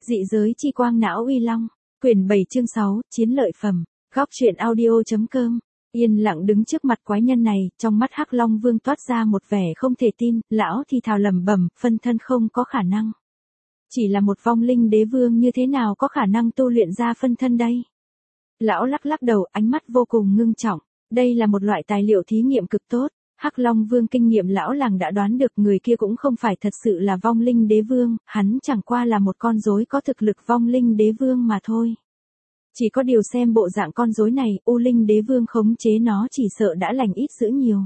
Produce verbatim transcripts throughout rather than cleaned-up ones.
Dị giới chi quang não uy long, quyển bảy chương sáu, chiến lợi phẩm, góc truyện audio.com. Yên lặng đứng trước mặt quái nhân này, trong mắt Hắc Long Vương toát ra một vẻ không thể tin, lão thì thào lẩm bẩm, phân thân không có khả năng. Chỉ là một vong linh đế vương như thế nào có khả năng tu luyện ra phân thân đây? Lão lắc lắc đầu, ánh mắt vô cùng ngưng trọng, đây là một loại tài liệu thí nghiệm cực tốt. Hắc Long Vương kinh nghiệm lão làng đã đoán được người kia cũng không phải thật sự là vong linh đế vương, hắn chẳng qua là một con rối có thực lực vong linh đế vương mà thôi. Chỉ có điều xem bộ dạng con rối này, U Linh đế vương khống chế nó chỉ sợ đã lành ít dữ nhiều.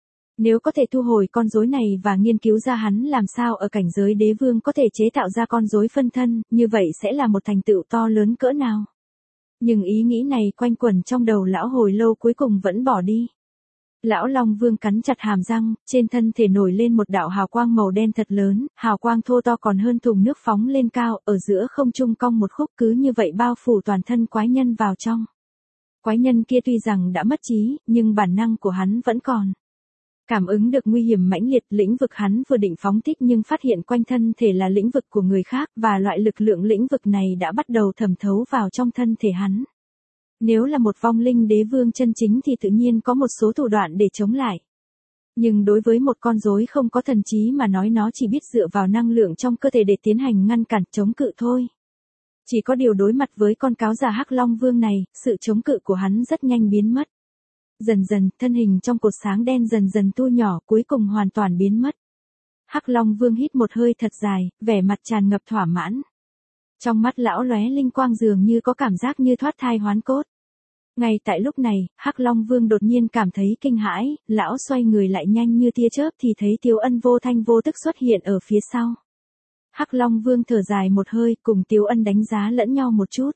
Nếu có thể thu hồi con rối này và nghiên cứu ra hắn làm sao ở cảnh giới đế vương có thể chế tạo ra con rối phân thân, như vậy sẽ là một thành tựu to lớn cỡ nào. Nhưng ý nghĩ này quanh quẩn trong đầu lão hồi lâu cuối cùng vẫn bỏ đi. Lão Long Vương cắn chặt hàm răng, trên thân thể nổi lên một đạo hào quang màu đen thật lớn, hào quang thô to còn hơn thùng nước phóng lên cao, ở giữa không trung cong một khúc cứ như vậy bao phủ toàn thân quái nhân vào trong. Quái nhân kia tuy rằng đã mất trí, nhưng bản năng của hắn vẫn còn. Cảm ứng được nguy hiểm mãnh liệt, lĩnh vực hắn vừa định phóng thích nhưng phát hiện quanh thân thể là lĩnh vực của người khác và loại lực lượng lĩnh vực này đã bắt đầu thẩm thấu vào trong thân thể hắn. Nếu là một vong linh đế vương chân chính thì tự nhiên có một số thủ đoạn để chống lại. Nhưng đối với một con rối không có thần trí mà nói nó chỉ biết dựa vào năng lượng trong cơ thể để tiến hành ngăn cản chống cự thôi. Chỉ có điều đối mặt với con cáo già Hắc Long Vương này, sự chống cự của hắn rất nhanh biến mất. Dần dần, thân hình trong cột sáng đen dần dần thu nhỏ cuối cùng hoàn toàn biến mất. Hắc Long Vương hít một hơi thật dài, vẻ mặt tràn ngập thỏa mãn. Trong mắt lão lóe linh quang dường như có cảm giác như thoát thai hoán cốt. Ngay tại lúc này, Hắc Long Vương đột nhiên cảm thấy kinh hãi, lão xoay người lại nhanh như tia chớp thì thấy Tiếu Ân vô thanh vô tức xuất hiện ở phía sau. Hắc Long Vương thở dài một hơi, cùng Tiếu Ân đánh giá lẫn nhau một chút.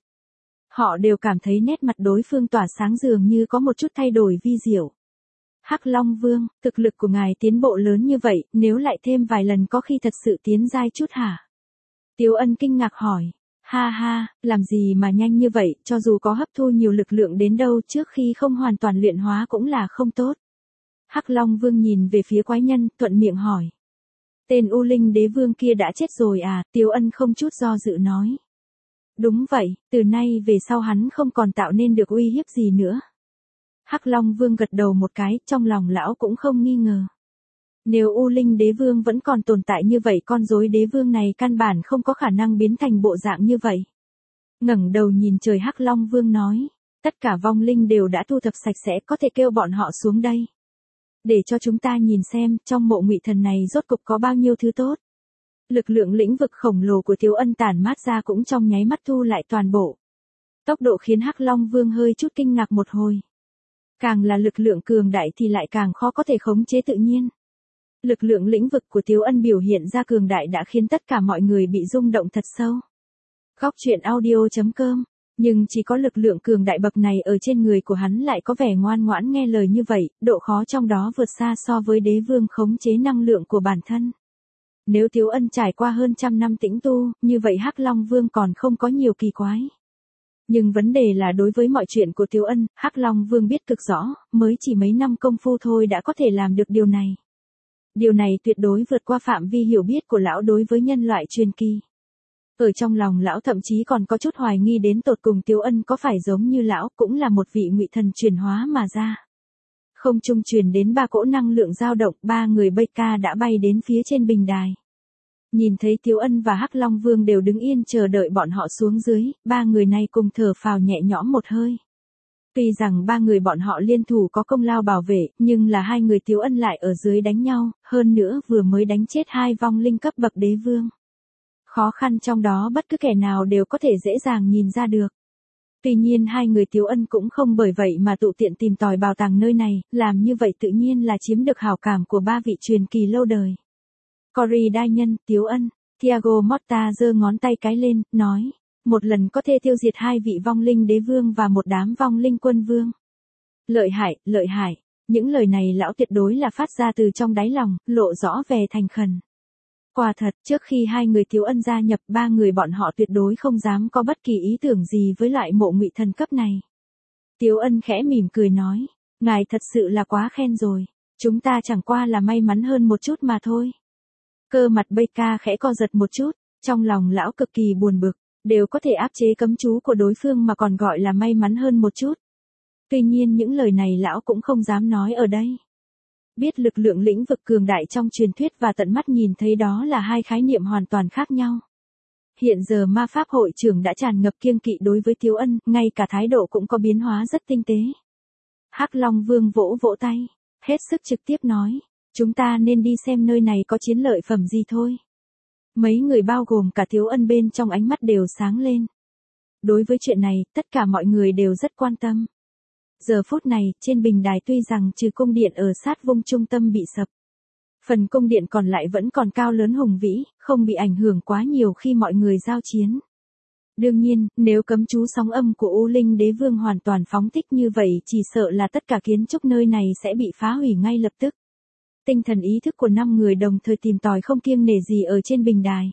Họ đều cảm thấy nét mặt đối phương tỏa sáng dường như có một chút thay đổi vi diệu. Hắc Long Vương, thực lực của ngài tiến bộ lớn như vậy, nếu lại thêm vài lần có khi thật sự tiến giai chút hả? Tiếu Ân kinh ngạc hỏi. Ha ha, làm gì mà nhanh như vậy, cho dù có hấp thu nhiều lực lượng đến đâu trước khi không hoàn toàn luyện hóa cũng là không tốt. Hắc Long Vương nhìn về phía quái nhân, thuận miệng hỏi. Tên U Linh đế vương kia đã chết rồi à, Tiếu Ân không chút do dự nói. Đúng vậy, từ nay về sau hắn không còn tạo nên được uy hiếp gì nữa. Hắc Long Vương gật đầu một cái, trong lòng lão cũng không nghi ngờ. Nếu U Linh đế vương vẫn còn tồn tại như vậy con rối đế vương này căn bản không có khả năng biến thành bộ dạng như vậy. Ngẩng đầu nhìn trời Hắc Long Vương nói, tất cả vong linh đều đã thu thập sạch sẽ có thể kêu bọn họ xuống đây. Để cho chúng ta nhìn xem trong mộ ngụy thần này rốt cục có bao nhiêu thứ tốt. Lực lượng lĩnh vực khổng lồ của Tiếu Ân tản mát ra cũng trong nháy mắt thu lại toàn bộ. Tốc độ khiến Hắc Long Vương hơi chút kinh ngạc một hồi. Càng là lực lượng cường đại thì lại càng khó có thể khống chế tự nhiên. Lực lượng lĩnh vực của Tiếu Ân biểu hiện ra cường đại đã khiến tất cả mọi người bị rung động thật sâu. Góc truyện audio.com, nhưng chỉ có lực lượng cường đại bậc này ở trên người của hắn lại có vẻ ngoan ngoãn nghe lời như vậy, độ khó trong đó vượt xa so với đế vương khống chế năng lượng của bản thân. Nếu Tiếu Ân trải qua hơn trăm năm tĩnh tu, như vậy Hắc Long Vương còn không có nhiều kỳ quái. Nhưng vấn đề là đối với mọi chuyện của Tiếu Ân, Hắc Long Vương biết cực rõ, mới chỉ mấy năm công phu thôi đã có thể làm được điều này. Điều này tuyệt đối vượt qua phạm vi hiểu biết của lão đối với nhân loại truyền kỳ. Ở trong lòng lão thậm chí còn có chút hoài nghi đến tột cùng Tiếu Ân có phải giống như lão cũng là một vị ngụy thần chuyển hóa mà ra. Không trung truyền đến ba cỗ năng lượng dao động, ba người bây ca đã bay đến phía trên bình đài. Nhìn thấy Tiếu Ân và Hắc Long Vương đều đứng yên chờ đợi bọn họ xuống dưới, ba người này cùng thở phào nhẹ nhõm một hơi. Tuy rằng ba người bọn họ liên thủ có công lao bảo vệ, nhưng là hai người Tiếu Ân lại ở dưới đánh nhau, hơn nữa vừa mới đánh chết hai vong linh cấp bậc đế vương. Khó khăn trong đó bất cứ kẻ nào đều có thể dễ dàng nhìn ra được. Tuy nhiên hai người Tiếu Ân cũng không bởi vậy mà tụ tiện tìm tòi bảo tàng nơi này, làm như vậy tự nhiên là chiếm được hảo cảm của ba vị truyền kỳ lâu đời. Cory đại nhân, Tiếu Ân, Thiago Motta giơ ngón tay cái lên, nói. Một lần có thể tiêu diệt hai vị vong linh đế vương và một đám vong linh quân vương. Lợi hại, lợi hại, những lời này lão tuyệt đối là phát ra từ trong đáy lòng, lộ rõ về thành khẩn. Quả thật, trước khi hai người Tiếu Ân gia nhập ba người bọn họ tuyệt đối không dám có bất kỳ ý tưởng gì với loại mộ ngụy thần cấp này. Tiếu Ân khẽ mỉm cười nói, ngài thật sự là quá khen rồi, chúng ta chẳng qua là may mắn hơn một chút mà thôi. Cơ mặt Bê Ca khẽ co giật một chút, trong lòng lão cực kỳ buồn bực. đều có thể áp chế cấm chú của đối phương mà còn gọi là may mắn hơn một chút. Tuy nhiên những lời này lão cũng không dám nói ở đây. Biết lực lượng lĩnh vực cường đại trong truyền thuyết và tận mắt nhìn thấy đó là hai khái niệm hoàn toàn khác nhau. Hiện giờ ma pháp hội trưởng đã tràn ngập kiêng kỵ đối với Tiếu Ân, ngay cả thái độ cũng có biến hóa rất tinh tế. Hắc Long Vương vỗ vỗ tay, hết sức trực tiếp nói, chúng ta nên đi xem nơi này có chiến lợi phẩm gì thôi. Mấy người bao gồm cả Tiếu Ân bên trong ánh mắt đều sáng lên. Đối với chuyện này, tất cả mọi người đều rất quan tâm. Giờ phút này, trên bình đài tuy rằng trừ cung điện ở sát vùng trung tâm bị sập, phần cung điện còn lại vẫn còn cao lớn hùng vĩ, không bị ảnh hưởng quá nhiều khi mọi người giao chiến. Đương nhiên, nếu cấm chú sóng âm của U Linh Đế Vương hoàn toàn phóng thích như vậy chỉ sợ là tất cả kiến trúc nơi này sẽ bị phá hủy ngay lập tức. Tinh thần ý thức của năm người đồng thời tìm tòi không kiêng nể gì ở trên bình đài.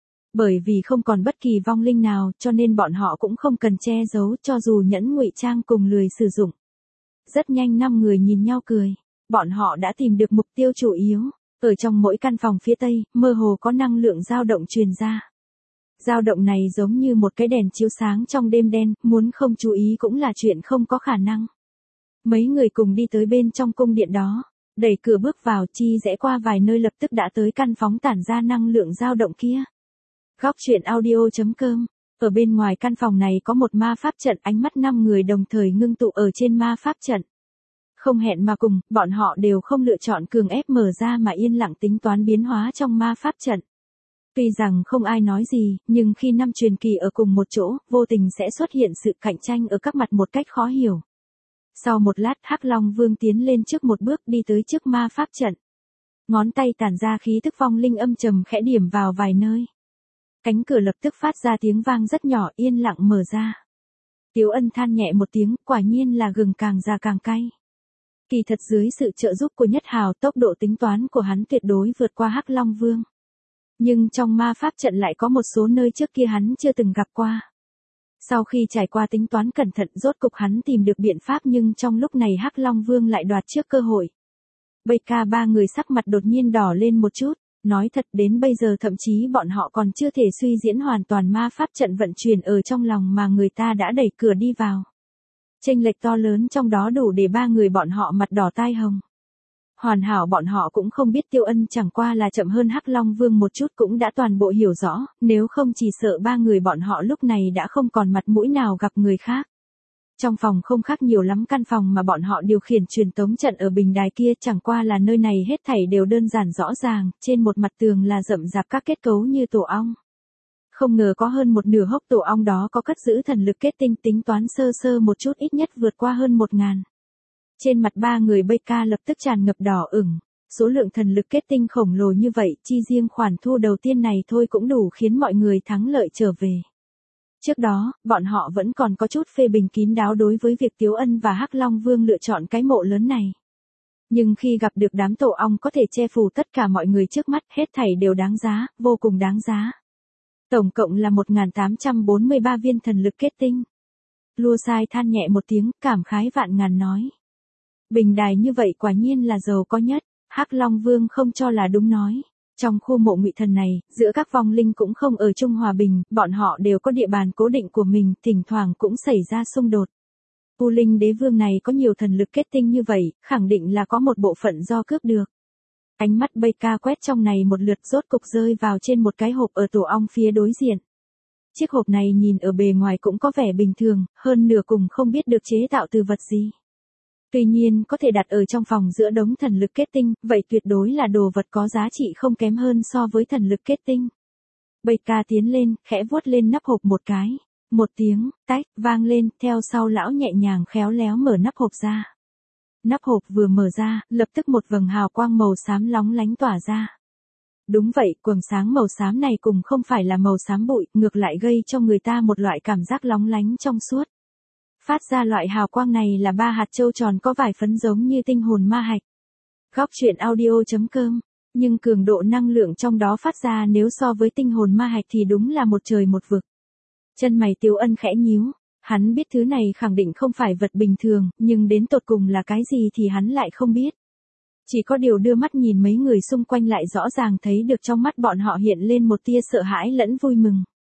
Bởi vì không còn bất kỳ vong linh nào cho nên bọn họ cũng không cần che giấu cho dù nhẫn ngụy trang cùng lười sử dụng. Rất nhanh năm người nhìn nhau cười. Bọn họ đã tìm được mục tiêu chủ yếu. Ở trong mỗi căn phòng phía tây, mơ hồ có năng lượng dao động truyền ra. Dao động này giống như một cái đèn chiếu sáng trong đêm đen, muốn không chú ý cũng là chuyện không có khả năng. Mấy người cùng đi tới bên trong cung điện đó. Đẩy cửa bước vào chi rẽ qua vài nơi lập tức đã tới căn phóng tản ra năng lượng dao động kia. Góc truyện audio chấm com. Ở bên ngoài căn phòng này có một ma pháp trận, ánh mắt năm người đồng thời ngưng tụ ở trên ma pháp trận. Không hẹn mà cùng, bọn họ đều không lựa chọn cường ép mở ra mà yên lặng tính toán biến hóa trong ma pháp trận. Tuy rằng không ai nói gì, nhưng khi năm truyền kỳ ở cùng một chỗ, vô tình sẽ xuất hiện sự cạnh tranh ở các mặt một cách khó hiểu. Sau một lát, Hắc Long Vương tiến lên trước một bước đi tới trước ma pháp trận. Ngón tay tản ra khí thức vong linh âm trầm khẽ điểm vào vài nơi. Cánh cửa lập tức phát ra tiếng vang rất nhỏ, yên lặng mở ra. Tiếu Ân than nhẹ một tiếng, quả nhiên là gừng càng già càng cay. Kỳ thật dưới sự trợ giúp của Nhất Hào, tốc độ tính toán của hắn tuyệt đối vượt qua Hắc Long Vương. Nhưng trong ma pháp trận lại có một số nơi trước kia hắn chưa từng gặp qua. Sau khi trải qua tính toán cẩn thận rốt cục hắn tìm được biện pháp nhưng trong lúc này Hắc Long Vương lại đoạt trước cơ hội. Bây ca ba người sắc mặt đột nhiên đỏ lên một chút, nói thật đến bây giờ thậm chí bọn họ còn chưa thể suy diễn hoàn toàn ma pháp trận vận chuyển ở trong lòng mà người ta đã đẩy cửa đi vào. Chênh lệch to lớn trong đó đủ để ba người bọn họ mặt đỏ tai hồng. Hoàn hảo bọn họ cũng không biết Tiêu Ân chẳng qua là chậm hơn Hắc Long Vương một chút cũng đã toàn bộ hiểu rõ, nếu không chỉ sợ ba người bọn họ lúc này đã không còn mặt mũi nào gặp người khác. Trong phòng không khác nhiều lắm căn phòng mà bọn họ điều khiển truyền tống trận ở bình đài kia, chẳng qua là nơi này hết thảy đều đơn giản rõ ràng, trên một mặt tường là rậm rạp các kết cấu như tổ ong. Không ngờ có hơn một nửa hốc tổ ong đó có cất giữ thần lực kết tinh, tính toán sơ sơ một chút ít nhất vượt qua hơn một ngàn. Trên mặt ba người Bê Ca lập tức tràn ngập đỏ ửng, số lượng thần lực kết tinh khổng lồ như vậy, chi riêng khoản thu đầu tiên này thôi cũng đủ khiến mọi người thắng lợi trở về. Trước đó, bọn họ vẫn còn có chút phê bình kín đáo đối với việc Tiếu Ân và Hắc Long Vương lựa chọn cái mộ lớn này. Nhưng khi gặp được đám tổ ong có thể che phủ tất cả mọi người trước mắt, hết thảy đều đáng giá, vô cùng đáng giá. Tổng cộng là một nghìn tám trăm bốn mươi ba viên thần lực kết tinh. Lua Sai than nhẹ một tiếng, cảm khái vạn ngàn nói. Bình đài như vậy quả nhiên là giàu có nhất, Hắc Long Vương không cho là đúng nói. Trong khu mộ ngụy thần này, giữa các vong linh cũng không ở chung hòa bình, bọn họ đều có địa bàn cố định của mình, thỉnh thoảng cũng xảy ra xung đột. U Linh Đế Vương này có nhiều thần lực kết tinh như vậy, khẳng định là có một bộ phận do cướp được. Ánh mắt Bê Ca quét trong này một lượt rốt cục rơi vào trên một cái hộp ở tổ ong phía đối diện. Chiếc hộp này nhìn ở bề ngoài cũng có vẻ bình thường, hơn nửa cùng không biết được chế tạo từ vật gì. Tuy nhiên có thể đặt ở trong phòng giữa đống thần lực kết tinh, vậy tuyệt đối là đồ vật có giá trị không kém hơn so với thần lực kết tinh. Bê Ca tiến lên, khẽ vuốt lên nắp hộp một cái. Một tiếng, tách, vang lên, theo sau lão nhẹ nhàng khéo léo mở nắp hộp ra. Nắp hộp vừa mở ra, lập tức một vầng hào quang màu xám lóng lánh tỏa ra. Đúng vậy, quầng sáng màu xám này cùng không phải là màu xám bụi, ngược lại gây cho người ta một loại cảm giác lóng lánh trong suốt. Phát ra loại hào quang này là ba hạt châu tròn có vài phấn giống như tinh hồn ma hạch. Góc truyện audio chấm com, nhưng cường độ năng lượng trong đó phát ra nếu so với tinh hồn ma hạch thì đúng là một trời một vực. Chân mày Tiếu Ân khẽ nhíu, hắn biết thứ này khẳng định không phải vật bình thường, nhưng đến tột cùng là cái gì thì hắn lại không biết. Chỉ có điều đưa mắt nhìn mấy người xung quanh lại rõ ràng thấy được trong mắt bọn họ hiện lên một tia sợ hãi lẫn vui mừng.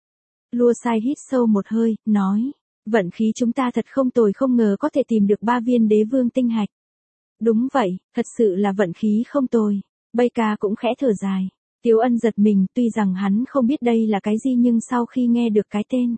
Lua sai hít sâu một hơi, nói. Vận khí chúng ta thật không tồi, không ngờ có thể tìm được ba viên đế vương tinh hạch. Đúng vậy, thật sự là vận khí không tồi. Bây ca cũng khẽ thở dài. Tiếu Ân giật mình, tuy rằng hắn không biết đây là cái gì nhưng sau khi nghe được cái tên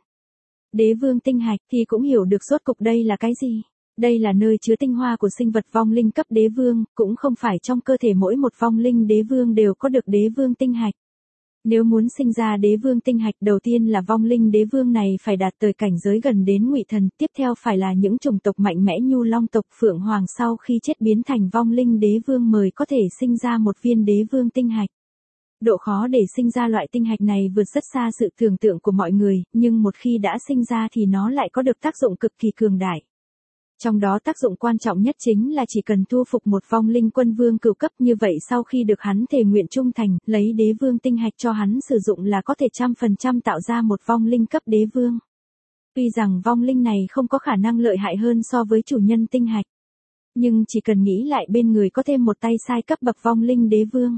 đế vương tinh hạch thì cũng hiểu được rốt cục đây là cái gì. Đây là nơi chứa tinh hoa của sinh vật vong linh cấp đế vương, cũng không phải trong cơ thể mỗi một vong linh đế vương đều có được đế vương tinh hạch. Nếu muốn sinh ra đế vương tinh hạch, đầu tiên là vong linh đế vương này phải đạt tới cảnh giới gần đến ngụy thần, tiếp theo phải là những chủng tộc mạnh mẽ như long tộc, phượng hoàng sau khi chết biến thành vong linh đế vương mới có thể sinh ra một viên đế vương tinh hạch. Độ khó để sinh ra loại tinh hạch này vượt rất xa sự tưởng tượng của mọi người, nhưng một khi đã sinh ra thì nó lại có được tác dụng cực kỳ cường đại. Trong đó tác dụng quan trọng nhất chính là chỉ cần thu phục một vong linh quân vương cửu cấp, như vậy sau khi được hắn thề nguyện trung thành, lấy đế vương tinh hạch cho hắn sử dụng là có thể trăm phần trăm tạo ra một vong linh cấp đế vương. Tuy rằng vong linh này không có khả năng lợi hại hơn so với chủ nhân tinh hạch, nhưng chỉ cần nghĩ lại bên người có thêm một tay sai cấp bậc vong linh đế vương,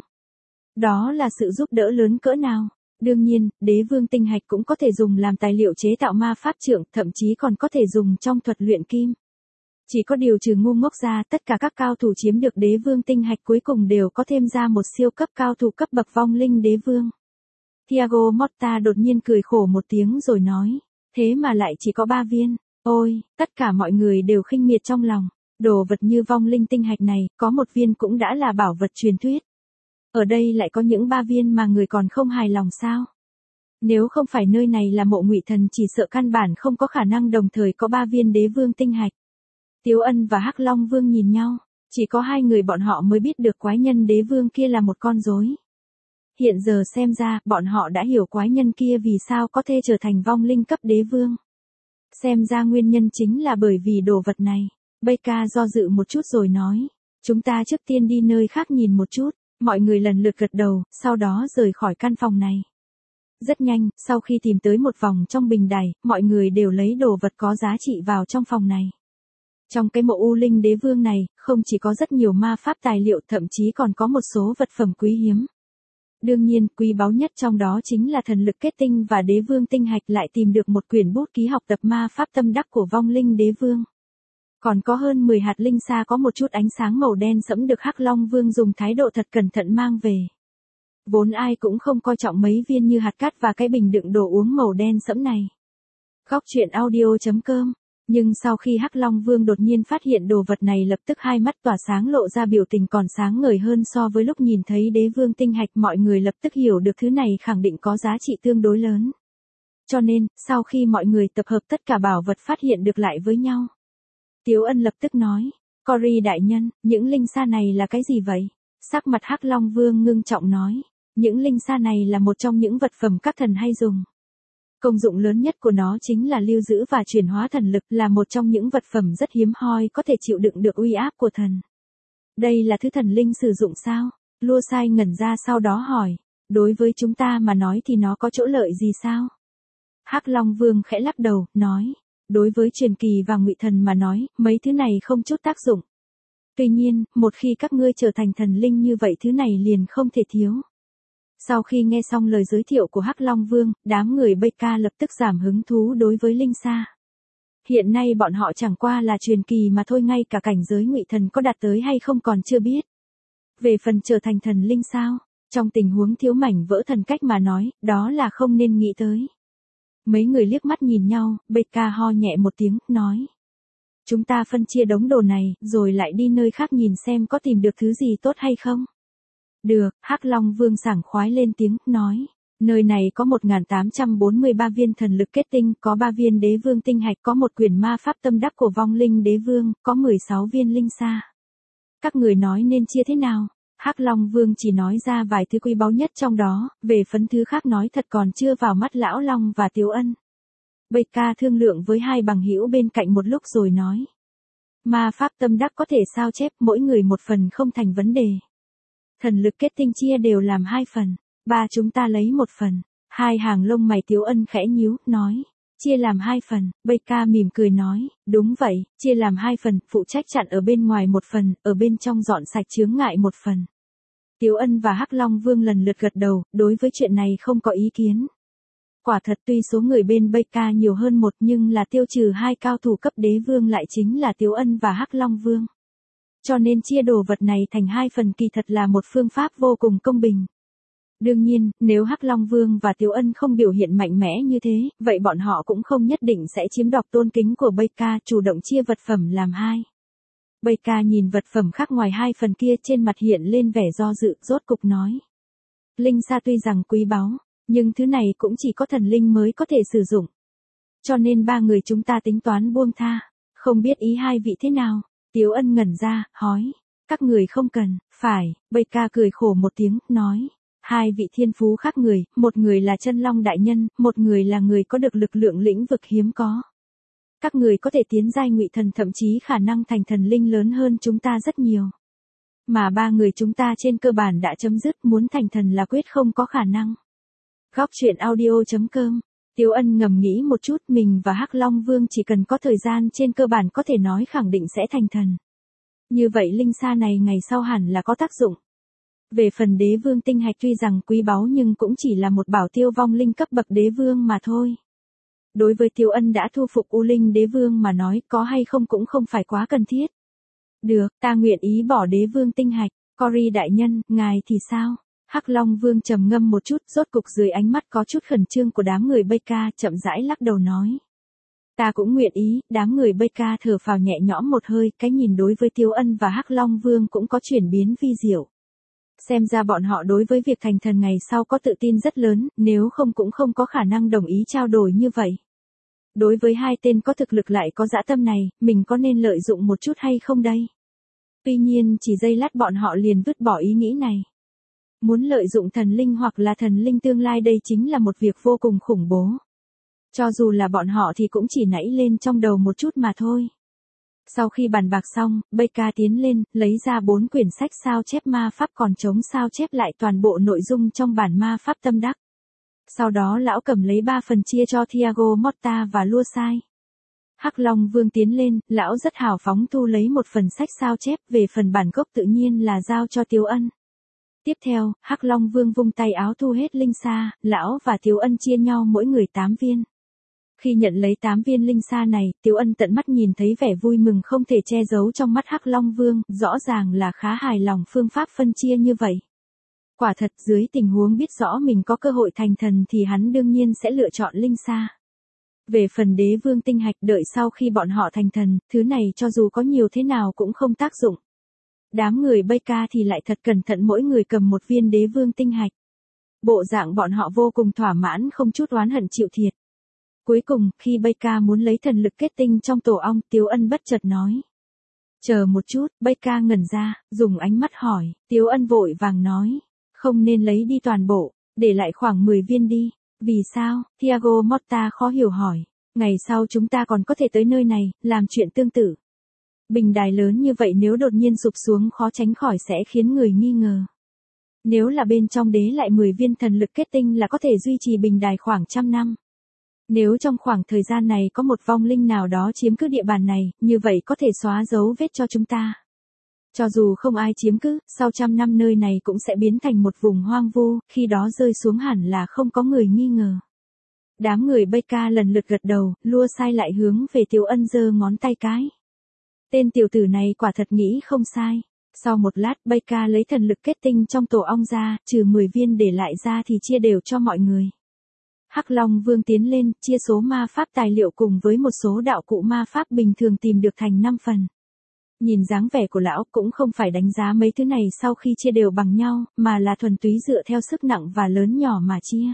đó là sự giúp đỡ lớn cỡ nào. Đương nhiên, đế vương tinh hạch cũng có thể dùng làm tài liệu chế tạo ma pháp trượng, thậm chí còn có thể dùng trong thuật luyện kim. Chỉ có điều trừ ngu ngốc ra, tất cả các cao thủ chiếm được đế vương tinh hạch cuối cùng đều có thêm ra một siêu cấp cao thủ cấp bậc vong linh đế vương. Thiago Motta đột nhiên cười khổ một tiếng rồi nói, thế mà lại chỉ có ba viên. Ôi, tất cả mọi người đều khinh miệt trong lòng. Đồ vật như vong linh tinh hạch này, có một viên cũng đã là bảo vật truyền thuyết. Ở đây lại có những ba viên mà người còn không hài lòng sao? Nếu không phải nơi này là mộ ngụy thần, chỉ sợ căn bản không có khả năng đồng thời có ba viên đế vương tinh hạch. Tiếu Ân và Hắc Long Vương nhìn nhau, chỉ có hai người bọn họ mới biết được quái nhân đế vương kia là một con rối. Hiện giờ xem ra, bọn họ đã hiểu quái nhân kia vì sao có thể trở thành vong linh cấp đế vương. Xem ra nguyên nhân chính là bởi vì đồ vật này. Baker do dự một chút rồi nói, chúng ta trước tiên đi nơi khác nhìn một chút. Mọi người lần lượt gật đầu, sau đó rời khỏi căn phòng này. Rất nhanh, sau khi tìm tới một vòng trong bình đài, mọi người đều lấy đồ vật có giá trị vào trong phòng này. Trong cái mộ U Linh đế vương này, không chỉ có rất nhiều ma pháp tài liệu, thậm chí còn có một số vật phẩm quý hiếm. Đương nhiên, quý báu nhất trong đó chính là thần lực kết tinh và đế vương tinh hạch, lại tìm được một quyển bút ký học tập ma pháp tâm đắc của vong linh đế vương. Còn có hơn mười hạt linh sa có một chút ánh sáng màu đen sẫm được Hắc Long Vương dùng thái độ thật cẩn thận mang về. Vốn ai cũng không coi trọng mấy viên như hạt cát và cái bình đựng đồ uống màu đen sẫm này. Góc truyện audio chấm com. Nhưng sau khi Hắc Long Vương đột nhiên phát hiện đồ vật này, lập tức hai mắt tỏa sáng, lộ ra biểu tình còn sáng ngời hơn so với lúc nhìn thấy đế vương tinh hạch. Mọi người lập tức hiểu được thứ này khẳng định có giá trị tương đối lớn. Cho nên, sau khi mọi người tập hợp tất cả bảo vật phát hiện được lại với nhau, Tiếu Ân lập tức nói, Cory đại nhân, những linh sa này là cái gì vậy? Sắc mặt Hắc Long Vương ngưng trọng nói, những linh sa này là một trong những vật phẩm các thần hay dùng. Công dụng lớn nhất của nó chính là lưu giữ và chuyển hóa thần lực, là một trong những vật phẩm rất hiếm hoi có thể chịu đựng được uy áp của thần. Đây là thứ thần linh sử dụng sao? Lua sai ngẩn ra sau đó hỏi, đối với chúng ta mà nói thì nó có chỗ lợi gì sao? Hắc Long Vương khẽ lắc đầu, nói, đối với truyền kỳ và ngụy thần mà nói, mấy thứ này không chút tác dụng. Tuy nhiên, một khi các ngươi trở thành thần linh như vậy thứ này liền không thể thiếu. Sau khi nghe xong lời giới thiệu của Hắc Long Vương, đám người Baker lập tức giảm hứng thú đối với linh sa. Hiện nay bọn họ chẳng qua là truyền kỳ mà thôi, ngay cả cảnh giới ngụy thần có đạt tới hay không còn chưa biết. Về phần trở thành thần linh sao, trong tình huống thiếu mảnh vỡ thần cách mà nói, đó là không nên nghĩ tới. Mấy người liếc mắt nhìn nhau, Baker ho nhẹ một tiếng, nói. Chúng ta phân chia đống đồ này, rồi lại đi nơi khác nhìn xem có tìm được thứ gì tốt hay không. Được, Hắc Long Vương sảng khoái lên tiếng, nói. Nơi này có một nghìn tám trăm bốn mươi ba viên thần lực kết tinh, có ba viên đế vương tinh hạch, có một quyển ma pháp tâm đắc của vong linh đế vương, có mười sáu viên linh sa. Các người nói nên chia thế nào? Hắc Long Vương chỉ nói ra vài thứ quý báu nhất trong đó, về phấn thứ khác nói thật còn chưa vào mắt Lão Long và Tiếu Ân. Baker thương lượng với hai bằng hữu bên cạnh một lúc rồi nói. Ma pháp tâm đắc có thể sao chép, mỗi người một phần không thành vấn đề. Thần lực kết tinh chia đều làm hai phần, ba chúng ta lấy một phần. Hai hàng lông mày Tiếu Ân khẽ nhíu, nói. Chia làm hai phần, Baker mỉm cười nói, đúng vậy, chia làm hai phần, phụ trách chặn ở bên ngoài một phần, ở bên trong dọn sạch chướng ngại một phần. Tiếu Ân và Hắc Long Vương lần lượt gật đầu, đối với chuyện này không có ý kiến. Quả thật tuy số người bên bê ca nhiều hơn một nhưng là tiêu trừ hai cao thủ cấp đế vương lại chính là Tiếu Ân và Hắc Long Vương. Cho nên chia đồ vật này thành hai phần kỳ thật là một phương pháp vô cùng công bình. Đương nhiên, nếu Hắc Long Vương và Tiếu Ân không biểu hiện mạnh mẽ như thế, vậy bọn họ cũng không nhất định sẽ chiếm đoạt tôn kính của bê ca, chủ động chia vật phẩm làm hai. bê ca nhìn vật phẩm khác ngoài hai phần kia, trên mặt hiện lên vẻ do dự, rốt cục nói. Linh sa tuy rằng quý báu, nhưng thứ này cũng chỉ có thần linh mới có thể sử dụng. Cho nên ba người chúng ta tính toán buông tha, không biết ý hai vị thế nào. Tiếu Ân ngẩn ra, hỏi, các người không cần, phải, bê ca cười khổ một tiếng, nói. Hai vị thiên phú khác người, một người là chân long đại nhân, một người là người có được lực lượng lĩnh vực hiếm có. Các người có thể tiến giai ngụy thần, thậm chí khả năng thành thần linh lớn hơn chúng ta rất nhiều. Mà ba người chúng ta trên cơ bản đã chấm dứt, muốn thành thần là quyết không có khả năng. Góc truyện audio chấm com. Tiếu Ân ngầm nghĩ một chút, mình và Hắc Long Vương chỉ cần có thời gian trên cơ bản có thể nói khẳng định sẽ thành thần. Như vậy linh sa này ngày sau hẳn là có tác dụng. Về phần đế vương tinh hạch tuy rằng quý báu nhưng cũng chỉ là một bảo tiêu vong linh cấp bậc đế vương mà thôi. Đối với Tiếu Ân đã thu phục U Linh đế vương mà nói, có hay không cũng không phải quá cần thiết. Được, ta nguyện ý bỏ đế vương tinh hạch. Cory đại nhân, ngài thì sao? Hắc Long Vương trầm ngâm một chút, rốt cục dưới ánh mắt có chút khẩn trương của đám người bê ca, chậm rãi lắc đầu nói. Ta cũng nguyện ý. Đám người bê ca thở phào nhẹ nhõm một hơi, cái nhìn đối với Tiếu Ân và Hắc Long Vương cũng có chuyển biến vi diệu. Xem ra bọn họ đối với việc thành thần ngày sau có tự tin rất lớn, nếu không cũng không có khả năng đồng ý trao đổi như vậy. Đối với hai tên có thực lực lại có dã tâm này, mình có nên lợi dụng một chút hay không đây? Tuy nhiên chỉ giây lát bọn họ liền vứt bỏ ý nghĩ này. Muốn lợi dụng thần linh hoặc là thần linh tương lai đây chính là một việc vô cùng khủng bố. Cho dù là bọn họ thì cũng chỉ nảy lên trong đầu một chút mà thôi. Sau khi bàn bạc xong, bê ca tiến lên, lấy ra bốn quyển sách sao chép ma pháp còn trống sao chép lại toàn bộ nội dung trong bản ma pháp tâm đắc. Sau đó lão cầm lấy ba phần chia cho Thiago Motta và Lua Sai. Hắc Long Vương tiến lên, lão rất hào phóng thu lấy một phần sách sao chép, về phần bản gốc tự nhiên là giao cho Tiếu Ân. Tiếp theo, Hắc Long Vương vung tay áo thu hết linh sa, lão và Tiếu Ân chia nhau mỗi người tám viên. Khi nhận lấy tám viên linh sa này, Tiếu Ân tận mắt nhìn thấy vẻ vui mừng không thể che giấu trong mắt Hắc Long Vương, rõ ràng là khá hài lòng phương pháp phân chia như vậy. Quả thật, dưới tình huống biết rõ mình có cơ hội thành thần thì hắn đương nhiên sẽ lựa chọn linh sa. Về phần đế vương tinh hạch, đợi sau khi bọn họ thành thần, thứ này cho dù có nhiều thế nào cũng không tác dụng. Đám người bê ca thì lại thật cẩn thận mỗi người cầm một viên đế vương tinh hạch. Bộ dạng bọn họ vô cùng thỏa mãn, không chút oán hận chịu thiệt. Cuối cùng, khi bê ca muốn lấy thần lực kết tinh trong tổ ong, Tiếu Ân bất chợt nói. Chờ một chút, bê ca ngẩn ra, dùng ánh mắt hỏi, Tiếu Ân vội vàng nói. Không nên lấy đi toàn bộ, để lại khoảng mười viên đi. Vì sao? Thiago Motta khó hiểu hỏi. Ngày sau chúng ta còn có thể tới nơi này, làm chuyện tương tự. Bình đài lớn như vậy nếu đột nhiên sụp xuống khó tránh khỏi sẽ khiến người nghi ngờ. Nếu là bên trong đế lại mười viên thần lực kết tinh là có thể duy trì bình đài khoảng trăm năm. Nếu trong khoảng thời gian này có một vong linh nào đó chiếm cứ địa bàn này, như vậy có thể xóa dấu vết cho chúng ta. Cho dù không ai chiếm cứ, sau trăm năm nơi này cũng sẽ biến thành một vùng hoang vu, khi đó rơi xuống hẳn là không có người nghi ngờ. Đám người bê ca lần lượt gật đầu, Lua Sai lại hướng về Tiếu Ân giơ ngón tay cái. Tên tiểu tử này quả thật nghĩ không sai. Sau một lát, bê ca lấy thần lực kết tinh trong tổ ong ra, trừ mười viên để lại ra thì chia đều cho mọi người. Hắc Long Vương tiến lên, chia số ma pháp tài liệu cùng với một số đạo cụ ma pháp bình thường tìm được thành năm phần. Nhìn dáng vẻ của lão cũng không phải đánh giá mấy thứ này sau khi chia đều bằng nhau, mà là thuần túy dựa theo sức nặng và lớn nhỏ mà chia.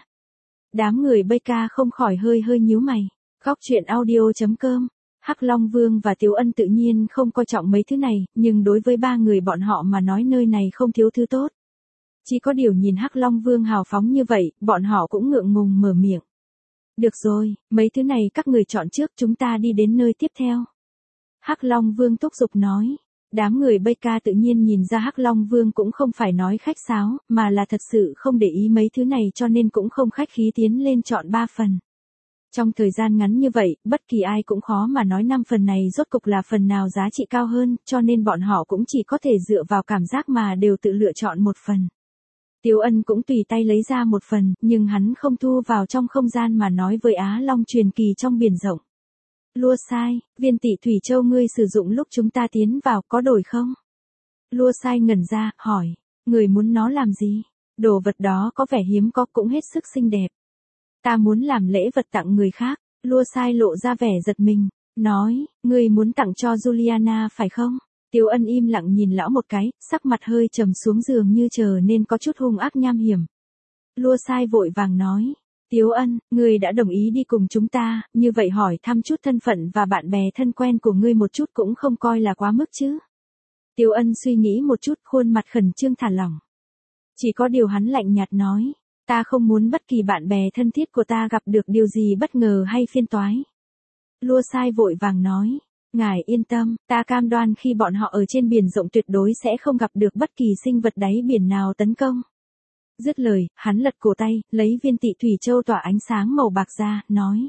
Đám người bê ca không khỏi hơi hơi nhíu mày. Góc truyện audio chấm com. Hắc Long Vương và Tiếu Ân tự nhiên không coi trọng mấy thứ này, nhưng đối với ba người bọn họ mà nói nơi này không thiếu thứ tốt. Chỉ có điều nhìn Hắc Long Vương hào phóng như vậy, bọn họ cũng ngượng ngùng mở miệng. Được rồi, mấy thứ này các người chọn trước, chúng ta đi đến nơi tiếp theo. Hắc Long Vương thúc giục nói. Đám người bê ca tự nhiên nhìn ra Hắc Long Vương cũng không phải nói khách sáo, mà là thật sự không để ý mấy thứ này cho nên cũng không khách khí tiến lên chọn ba phần. Trong thời gian ngắn như vậy, bất kỳ ai cũng khó mà nói năm phần này rốt cục là phần nào giá trị cao hơn, cho nên bọn họ cũng chỉ có thể dựa vào cảm giác mà đều tự lựa chọn một phần. Tiếu Ân cũng tùy tay lấy ra một phần, nhưng hắn không thu vào trong không gian mà nói với Á Long truyền kỳ trong biển rộng. Lua Sai, viên Tị Thủy Châu ngươi sử dụng lúc chúng ta tiến vào có đổi không? Lua Sai ngẩn ra, hỏi, người muốn nó làm gì? Đồ vật đó có vẻ hiếm có cũng hết sức xinh đẹp. Ta muốn làm lễ vật tặng người khác. Lua Sai lộ ra vẻ giật mình, nói, ngươi muốn tặng cho Juliana phải không? Tiếu Ân im lặng nhìn lão một cái, sắc mặt hơi trầm xuống giường như chờ nên có chút hung ác nham hiểm. Lua Sai vội vàng nói, Tiếu Ân, ngươi đã đồng ý đi cùng chúng ta, như vậy hỏi thăm chút thân phận và bạn bè thân quen của ngươi một chút cũng không coi là quá mức chứ. Tiếu Ân suy nghĩ một chút, khuôn mặt khẩn trương thả lỏng. Chỉ có điều hắn lạnh nhạt nói, ta không muốn bất kỳ bạn bè thân thiết của ta gặp được điều gì bất ngờ hay phiền toái. Lua Sai vội vàng nói, ngài yên tâm, ta cam đoan khi bọn họ ở trên biển rộng tuyệt đối sẽ không gặp được bất kỳ sinh vật đáy biển nào tấn công. Dứt lời, hắn lật cổ tay, lấy viên Tị Thủy Châu tỏa ánh sáng màu bạc ra, nói.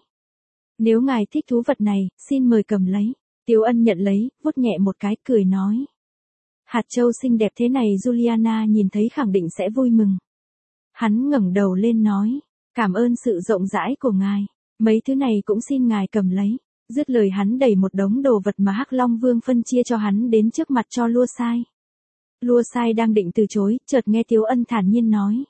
Nếu ngài thích thú vật này, xin mời cầm lấy. Tiếu Ân nhận lấy, vuốt nhẹ một cái, cười nói. Hạt châu xinh đẹp thế này Juliana nhìn thấy khẳng định sẽ vui mừng. Hắn ngẩng đầu lên nói, cảm ơn sự rộng rãi của ngài, mấy thứ này cũng xin ngài cầm lấy. Dứt lời hắn đẩy một đống đồ vật mà Hắc Long Vương phân chia cho hắn đến trước mặt cho Lua Sai. Lua Sai đang định từ chối, chợt nghe Tiếu Ân thản nhiên nói.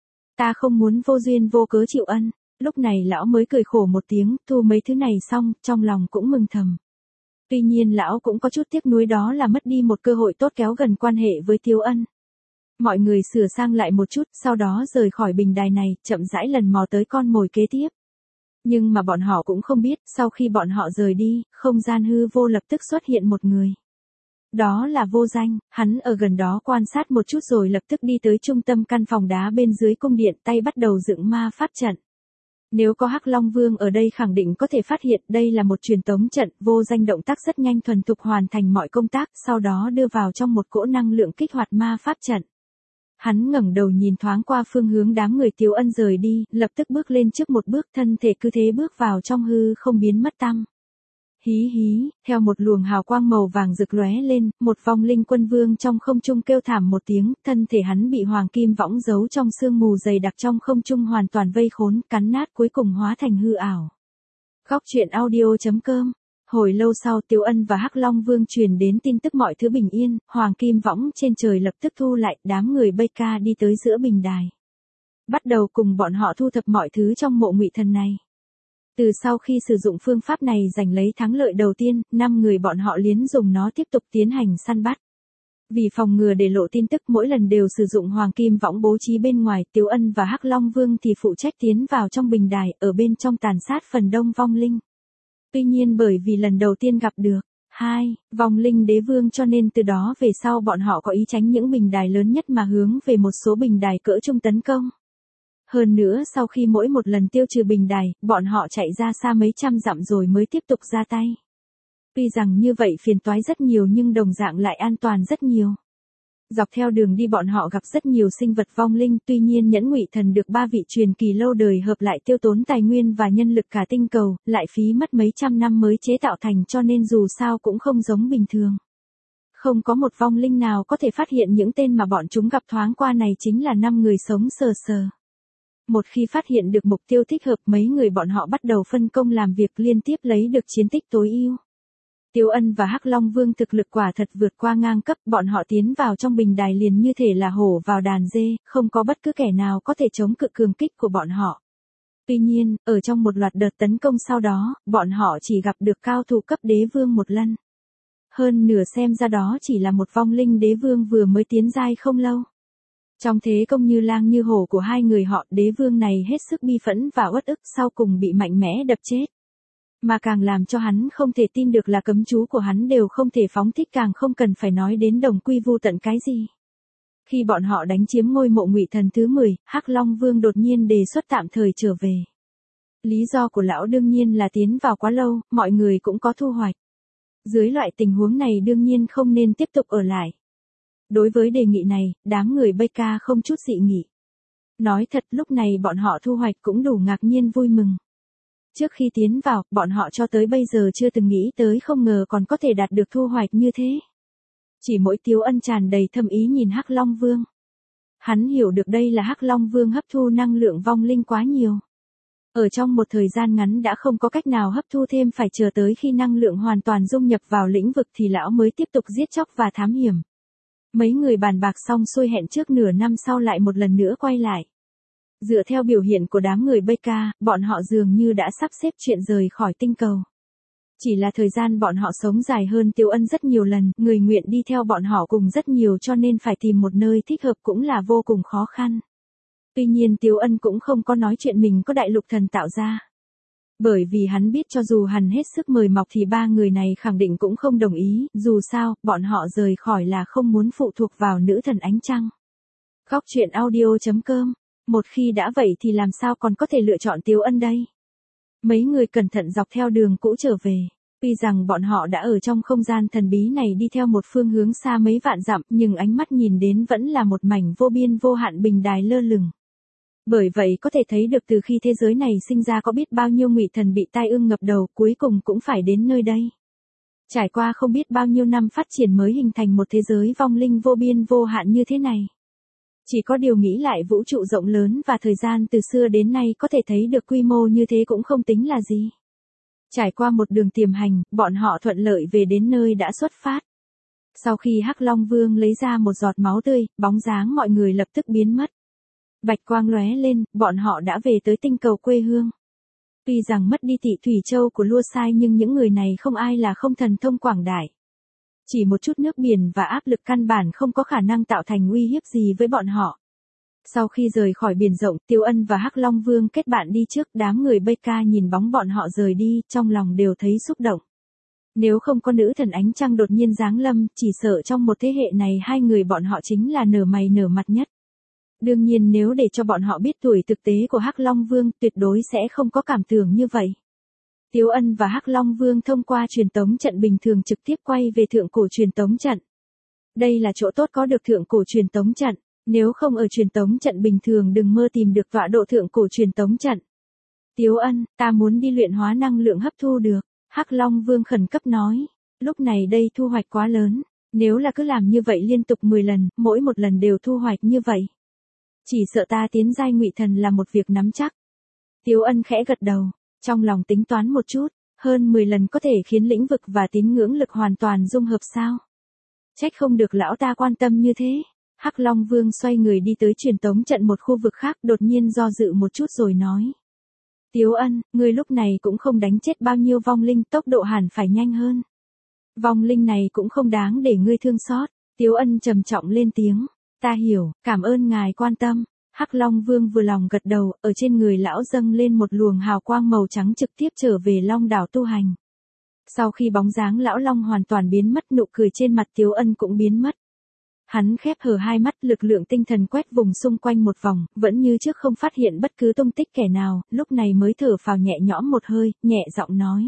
Ta không muốn vô duyên vô cớ chịu ân. Lúc này lão mới cười khổ một tiếng, thu mấy thứ này xong, trong lòng cũng mừng thầm. Tuy nhiên lão cũng có chút tiếc nuối, đó là mất đi một cơ hội tốt kéo gần quan hệ với Tiếu Ân. Mọi người sửa sang lại một chút, sau đó rời khỏi bình đài này, chậm rãi lần mò tới con mồi kế tiếp. Nhưng mà bọn họ cũng không biết, sau khi bọn họ rời đi, không gian hư vô lập tức xuất hiện một người. Đó là Vô Danh, hắn ở gần đó quan sát một chút rồi lập tức đi tới trung tâm căn phòng đá bên dưới cung điện, tay bắt đầu dựng ma pháp trận. Nếu có Hắc Long Vương ở đây khẳng định có thể phát hiện đây là một truyền tống trận. Vô Danh động tác rất nhanh, thuần thục hoàn thành mọi công tác, sau đó đưa vào trong một cỗ năng lượng kích hoạt ma pháp trận. Hắn ngẩng đầu nhìn thoáng qua phương hướng đám người Tiếu Ân rời đi, lập tức bước lên trước một bước, thân thể cứ thế bước vào trong hư không biến mất tăm. Hí hí, theo một luồng hào quang màu vàng rực lóe lên, một vong linh quân vương trong không trung kêu thảm một tiếng, thân thể hắn bị hoàng kim võng giấu trong sương mù dày đặc trong không trung hoàn toàn vây khốn, cắn nát cuối cùng hóa thành hư ảo. Góc truyện audio chấm com. Hồi lâu sau Tiếu Ân và Hắc Long Vương truyền đến tin tức mọi thứ bình yên, hoàng kim võng trên trời lập tức thu lại, đám người Bây Ca đi tới giữa bình đài. Bắt đầu cùng bọn họ thu thập mọi thứ trong mộ Ngụy Thần này. Từ sau khi sử dụng phương pháp này giành lấy thắng lợi đầu tiên, năm người bọn họ liến dùng nó tiếp tục tiến hành săn bắt. Vì phòng ngừa để lộ tin tức, mỗi lần đều sử dụng hoàng kim võng bố trí bên ngoài, Tiếu Ân và Hắc Long Vương thì phụ trách tiến vào trong bình đài, ở bên trong tàn sát phần đông vong linh. Tuy nhiên bởi vì lần đầu tiên gặp được hai vong linh đế vương cho nên từ đó về sau bọn họ có ý tránh những bình đài lớn nhất mà hướng về một số bình đài cỡ trung tấn công. Hơn nữa sau khi mỗi một lần tiêu trừ bình đài, bọn họ chạy ra xa mấy trăm dặm rồi mới tiếp tục ra tay. Tuy rằng như vậy phiền toái rất nhiều nhưng đồng dạng lại an toàn rất nhiều. Dọc theo đường đi bọn họ gặp rất nhiều sinh vật vong linh, tuy nhiên Nhẫn Ngụy Thần được ba vị truyền kỳ lâu đời hợp lại tiêu tốn tài nguyên và nhân lực cả tinh cầu, lại phí mất mấy trăm năm mới chế tạo thành, cho nên dù sao cũng không giống bình thường. Không có một vong linh nào có thể phát hiện những tên mà bọn chúng gặp thoáng qua này chính là năm người sống sờ sờ. Một khi phát hiện được mục tiêu thích hợp, mấy người bọn họ bắt đầu phân công làm việc, liên tiếp lấy được chiến tích tối ưu. Tiếu Ân và Hắc Long Vương thực lực quả thật vượt qua ngang cấp, bọn họ tiến vào trong bình đài liền như thể là hổ vào đàn dê, không có bất cứ kẻ nào có thể chống cự cường kích của bọn họ. Tuy nhiên, ở trong một loạt đợt tấn công sau đó, bọn họ chỉ gặp được cao thủ cấp đế vương một lần. Hơn nửa xem ra đó chỉ là một vong linh đế vương vừa mới tiến giai không lâu. Trong thế công như lang như hổ của hai người họ, đế vương này hết sức bi phẫn và uất ức, sau cùng bị mạnh mẽ đập chết. Mà càng làm cho hắn không thể tin được là cấm chú của hắn đều không thể phóng thích, càng không cần phải nói đến đồng quy vu tận cái gì. Khi bọn họ đánh chiếm ngôi mộ Ngụy Thần thứ mười, Hắc Long Vương đột nhiên đề xuất tạm thời trở về. Lý do của lão đương nhiên là tiến vào quá lâu, mọi người cũng có thu hoạch. Dưới loại tình huống này đương nhiên không nên tiếp tục ở lại. Đối với đề nghị này, đám người Bây Ca không chút dị nghị. Nói thật lúc này bọn họ thu hoạch cũng đủ ngạc nhiên vui mừng. Trước khi tiến vào, bọn họ cho tới bây giờ chưa từng nghĩ tới, không ngờ còn có thể đạt được thu hoạch như thế. Chỉ mỗi Tiếu Ân tràn đầy thâm ý nhìn Hắc Long Vương. Hắn hiểu được đây là Hắc Long Vương hấp thu năng lượng vong linh quá nhiều. Ở trong một thời gian ngắn đã không có cách nào hấp thu thêm, phải chờ tới khi năng lượng hoàn toàn dung nhập vào lĩnh vực thì lão mới tiếp tục giết chóc và thám hiểm. Mấy người bàn bạc xong xuôi hẹn trước nửa năm sau lại một lần nữa quay lại. Dựa theo biểu hiện của đám người Beka, bọn họ dường như đã sắp xếp chuyện rời khỏi tinh cầu. Chỉ là thời gian bọn họ sống dài hơn Tiếu Ân rất nhiều lần, người nguyện đi theo bọn họ cùng rất nhiều cho nên phải tìm một nơi thích hợp cũng là vô cùng khó khăn. Tuy nhiên Tiếu Ân cũng không có nói chuyện mình có đại lục thần tạo ra. Bởi vì hắn biết cho dù hắn hết sức mời mọc thì ba người này khẳng định cũng không đồng ý, dù sao, bọn họ rời khỏi là không muốn phụ thuộc vào nữ thần ánh trăng. Góc truyện audio chấm com. Một khi đã vậy thì làm sao còn có thể lựa chọn Tiếu Ân đây? Mấy người cẩn thận dọc theo đường cũ trở về. Tuy rằng bọn họ đã ở trong không gian thần bí này đi theo một phương hướng xa mấy vạn dặm, nhưng ánh mắt nhìn đến vẫn là một mảnh vô biên vô hạn bình đài lơ lửng. Bởi vậy có thể thấy được từ khi thế giới này sinh ra có biết bao nhiêu ngụy thần bị tai ương ngập đầu, cuối cùng cũng phải đến nơi đây. Trải qua không biết bao nhiêu năm phát triển mới hình thành một thế giới vong linh vô biên vô hạn như thế này. Chỉ có điều nghĩ lại vũ trụ rộng lớn và thời gian từ xưa đến nay có thể thấy được quy mô như thế cũng không tính là gì. Trải qua một đường tiềm hành, bọn họ thuận lợi về đến nơi đã xuất phát. Sau khi Hắc Long Vương lấy ra một giọt máu tươi, bóng dáng mọi người lập tức biến mất. Bạch quang lóe lên, bọn họ đã về tới tinh cầu quê hương. Tuy rằng mất đi Tị Thủy Châu của Lua Sai nhưng những người này không ai là không thần thông quảng đại. Chỉ một chút nước biển và áp lực căn bản không có khả năng tạo thành uy hiếp gì với bọn họ. Sau khi rời khỏi biển rộng, Tiếu Ân và Hắc Long Vương kết bạn đi trước, đám người Beka nhìn bóng bọn họ rời đi, trong lòng đều thấy xúc động. Nếu không có nữ thần ánh trăng đột nhiên giáng lâm, chỉ sợ trong một thế hệ này hai người bọn họ chính là nở mày nở mặt nhất. Đương nhiên nếu để cho bọn họ biết tuổi thực tế của Hắc Long Vương, tuyệt đối sẽ không có cảm tưởng như vậy. Tiếu Ân và Hắc Long Vương thông qua truyền tống trận bình thường trực tiếp quay về thượng cổ truyền tống trận. Đây là chỗ tốt có được thượng cổ truyền tống trận, nếu không ở truyền tống trận bình thường đừng mơ tìm được tọa độ thượng cổ truyền tống trận. Tiếu Ân, ta muốn đi luyện hóa năng lượng hấp thu được, Hắc Long Vương khẩn cấp nói, lúc này đây thu hoạch quá lớn, nếu là cứ làm như vậy liên tục mười lần, mỗi một lần đều thu hoạch như vậy. Chỉ sợ ta tiến giai ngụy thần là một việc nắm chắc. Tiếu Ân khẽ gật đầu, trong lòng tính toán một chút, hơn mười lần có thể khiến lĩnh vực và tín ngưỡng lực hoàn toàn dung hợp sao? Trách không được lão ta quan tâm như thế. Hắc Long Vương xoay người đi tới truyền tống trận một khu vực khác, đột nhiên do dự một chút rồi nói. Tiếu Ân, ngươi lúc này cũng không đánh chết bao nhiêu vong linh, tốc độ hẳn phải nhanh hơn. Vong linh này cũng không đáng để ngươi thương xót. Tiếu Ân trầm trọng lên tiếng. Ta hiểu, cảm ơn ngài quan tâm. Hắc Long Vương vừa lòng gật đầu, ở trên người lão dâng lên một luồng hào quang màu trắng trực tiếp trở về Long đảo tu hành. Sau khi bóng dáng lão Long hoàn toàn biến mất, nụ cười trên mặt Tiếu Ân cũng biến mất. Hắn khép hờ hai mắt, lực lượng tinh thần quét vùng xung quanh một vòng, vẫn như trước không phát hiện bất cứ tung tích kẻ nào, lúc này mới thở phào nhẹ nhõm một hơi, nhẹ giọng nói.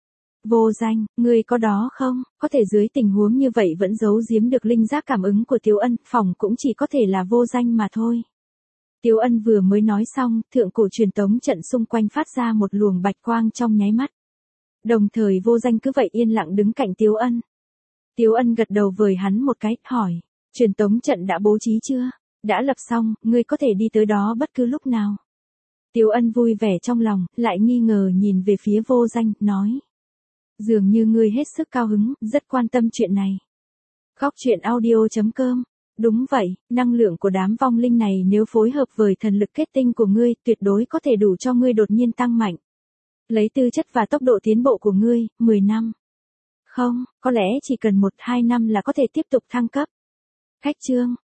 Vô Danh, ngươi có đó không? Có thể dưới tình huống như vậy vẫn giấu giếm được linh giác cảm ứng của Tiếu Ân, phòng cũng chỉ có thể là Vô Danh mà thôi. Tiếu Ân vừa mới nói xong, thượng cổ truyền tống trận xung quanh phát ra một luồng bạch quang trong nháy mắt. Đồng thời Vô Danh cứ vậy yên lặng đứng cạnh Tiếu Ân. Tiếu Ân gật đầu với hắn một cái, hỏi, truyền tống trận đã bố trí chưa? Đã lập xong, ngươi có thể đi tới đó bất cứ lúc nào. Tiếu Ân vui vẻ trong lòng, lại nghi ngờ nhìn về phía Vô Danh, nói. Dường như ngươi hết sức cao hứng, rất quan tâm chuyện này. Góc truyện audio chấm com. Đúng vậy, năng lượng của đám vong linh này nếu phối hợp với thần lực kết tinh của ngươi, tuyệt đối có thể đủ cho ngươi đột nhiên tăng mạnh. Lấy tư chất và tốc độ tiến bộ của ngươi, mười năm. Không, có lẽ chỉ cần một hai năm là có thể tiếp tục thăng cấp. Cách chương.